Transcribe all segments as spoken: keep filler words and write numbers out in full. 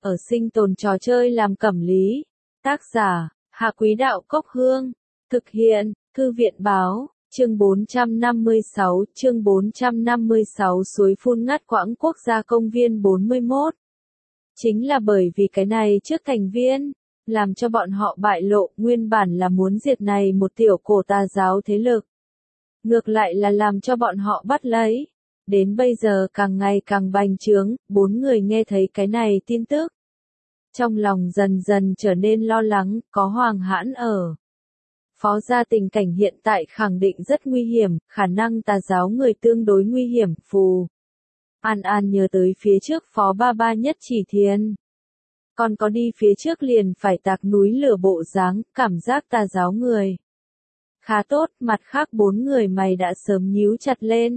ở sinh tồn trò chơi làm cẩm lý. Tác giả, Hạ Quý Đạo Cốc Hương. Thực hiện, Thư viện Báo, chương bốn trăm năm mươi sáu, chương bốn trăm năm mươi sáu suối phun ngắt quãng quốc gia công viên bốn mươi mốt. Chính là bởi vì cái này trước thành viên, làm cho bọn họ bại lộ, nguyên bản là muốn diệt này một tiểu cổ tà giáo thế lực. Ngược lại là làm cho bọn họ bắt lấy. Đến bây giờ càng ngày càng bành trướng, bốn người nghe thấy cái này tin tức. Trong lòng dần dần trở nên lo lắng, có Hoàng Hãn ở. Phó gia tình cảnh hiện tại khẳng định rất nguy hiểm, khả năng tà giáo người tương đối nguy hiểm, Phù. An An nhớ tới phía trước Phó Ba Ba nhất chỉ thiên. Còn có đi phía trước liền phải tạc núi lửa bộ dáng, cảm giác tà giáo người. Khá tốt, mặt khác bốn người mày đã sớm nhíu chặt lên.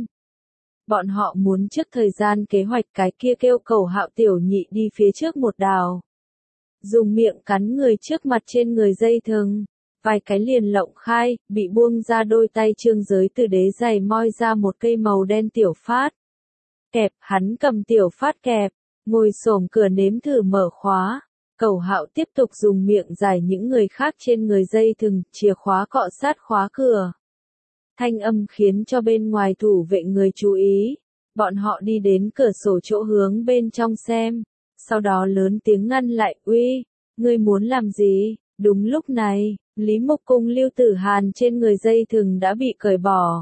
Bọn họ muốn trước thời gian kế hoạch cái kia kêu cầu Hạo tiểu nhị đi phía trước một đào. Dùng miệng cắn người trước mặt trên người dây thừng. Vài cái liền lộng khai, bị buông ra đôi tay Trương Giới từ đế giày moi ra một cây màu đen tiểu phát. Kẹp, hắn cầm tiểu phát kẹp, ngồi xổm cửa nếm thử mở khóa. Cầu Hạo tiếp tục dùng miệng giải những người khác trên người dây thừng, chìa khóa cọ sát khóa cửa. Thanh âm khiến cho bên ngoài thủ vệ người chú ý. Bọn họ đi đến cửa sổ chỗ hướng bên trong xem. Sau đó lớn tiếng ngăn lại, uy, ngươi muốn làm gì? Đúng lúc này, Lý Mục cùng Lưu Tử Hàn trên người dây thừng đã bị cởi bỏ.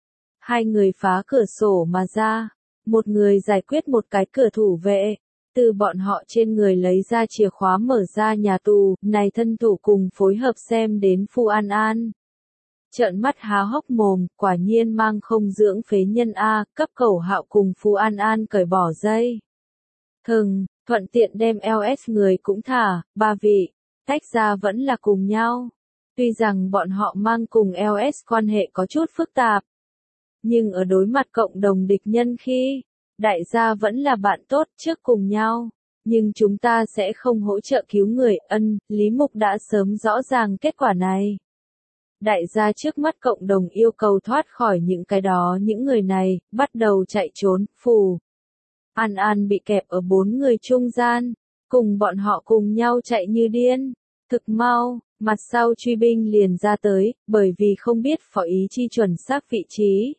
Hai người phá cửa sổ mà ra. Một người giải quyết một cái cửa thủ vệ. Từ bọn họ trên người lấy ra chìa khóa mở ra nhà tù, này thân thủ cùng phối hợp xem đến Phu An An. Trợn mắt há hốc mồm, quả nhiên mang không dưỡng phế nhân A, cấp Cầu Hạo cùng Phu An An cởi bỏ dây thừng, thuận tiện đem lờ ét người cũng thả, ba vị, tách ra vẫn là cùng nhau. Tuy rằng bọn họ mang cùng lờ ét quan hệ có chút phức tạp, nhưng ở đối mặt cộng đồng địch nhân khi, đại gia vẫn là bạn tốt trước cùng nhau, nhưng chúng ta sẽ không hỗ trợ cứu người, ân, Lý Mục đã sớm rõ ràng kết quả này. Đại gia trước mắt cộng đồng yêu cầu thoát khỏi những cái đó những người này, bắt đầu chạy trốn, Phù. An An bị kẹp ở bốn người trung gian, cùng bọn họ cùng nhau chạy như điên, thực mau, mặt sau truy binh liền ra tới, bởi vì không biết phó ý chi chuẩn xác vị trí.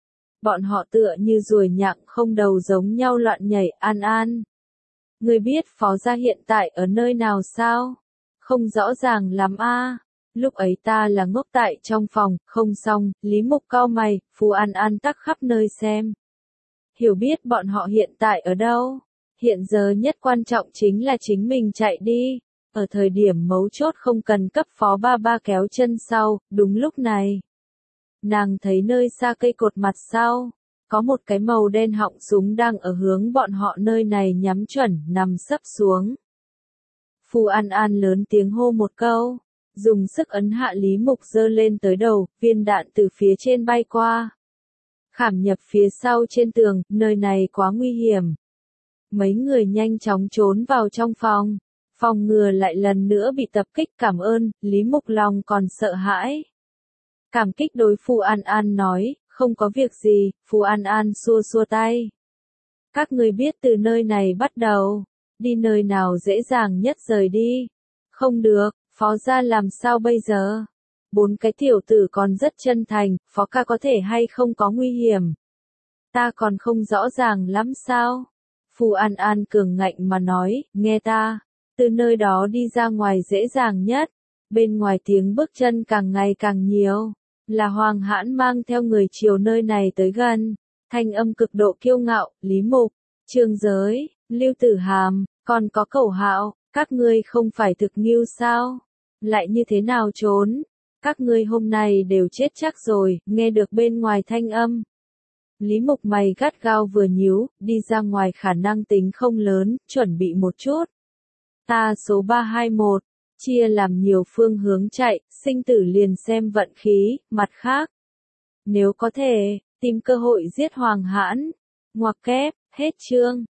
Bọn họ tựa như ruồi nhặng không đầu giống nhau loạn nhảy, An An. Người biết phó gia hiện tại ở nơi nào sao? Không rõ ràng lắm a. Lúc ấy ta là ngốc tại trong phòng, không xong, Lý Mục cau mày, Phu An An tắc khắp nơi xem. Hiểu biết bọn họ hiện tại ở đâu? Hiện giờ nhất quan trọng chính là chính mình chạy đi. Ở thời điểm mấu chốt không cần cấp Phó Ba Ba kéo chân sau, đúng lúc này. Nàng thấy nơi xa cây cột mặt sau, có một cái màu đen họng súng đang ở hướng bọn họ nơi này nhắm chuẩn, nằm sấp xuống. Phu An An lớn tiếng hô một câu, dùng sức ấn hạ Lý Mục giơ lên tới đầu, viên đạn từ phía trên bay qua. Khảm nhập phía sau trên tường, nơi này quá nguy hiểm. Mấy người nhanh chóng trốn vào trong phòng, phòng ngừa lại lần nữa bị tập kích, cảm ơn, Lý Mục lòng còn sợ hãi. Cảm kích đối Phu An An nói, không có việc gì, Phu An An xua xua tay. Các người biết từ nơi này bắt đầu, đi nơi nào dễ dàng nhất rời đi. Không được, Phó gia làm sao bây giờ? Bốn cái tiểu tử còn rất chân thành, Phó ca có thể hay không có nguy hiểm? Ta còn không rõ ràng lắm sao? Phu An An cường ngạnh mà nói, nghe ta, từ nơi đó đi ra ngoài dễ dàng nhất. Bên ngoài tiếng bước chân càng ngày càng nhiều. Là Hoàng Hãn mang theo người chiều nơi này tới gần, thanh âm cực độ kiêu ngạo, Lý Mục, Trương Giới, Lưu Tử Hàm, còn có Cầu Hạo, các ngươi không phải thực nghiêu sao? Lại như thế nào trốn? Các ngươi hôm nay đều chết chắc rồi, nghe được bên ngoài thanh âm. Lý Mục mày gắt gao vừa nhíu, đi ra ngoài khả năng tính không lớn, chuẩn bị một chút. Ta số ba hai mốt. Chia làm nhiều phương hướng chạy, sinh tử liền xem vận khí, mặt khác. Nếu có thể, tìm cơ hội giết Hoàng Hãn. Ngoặc kép, hết chương.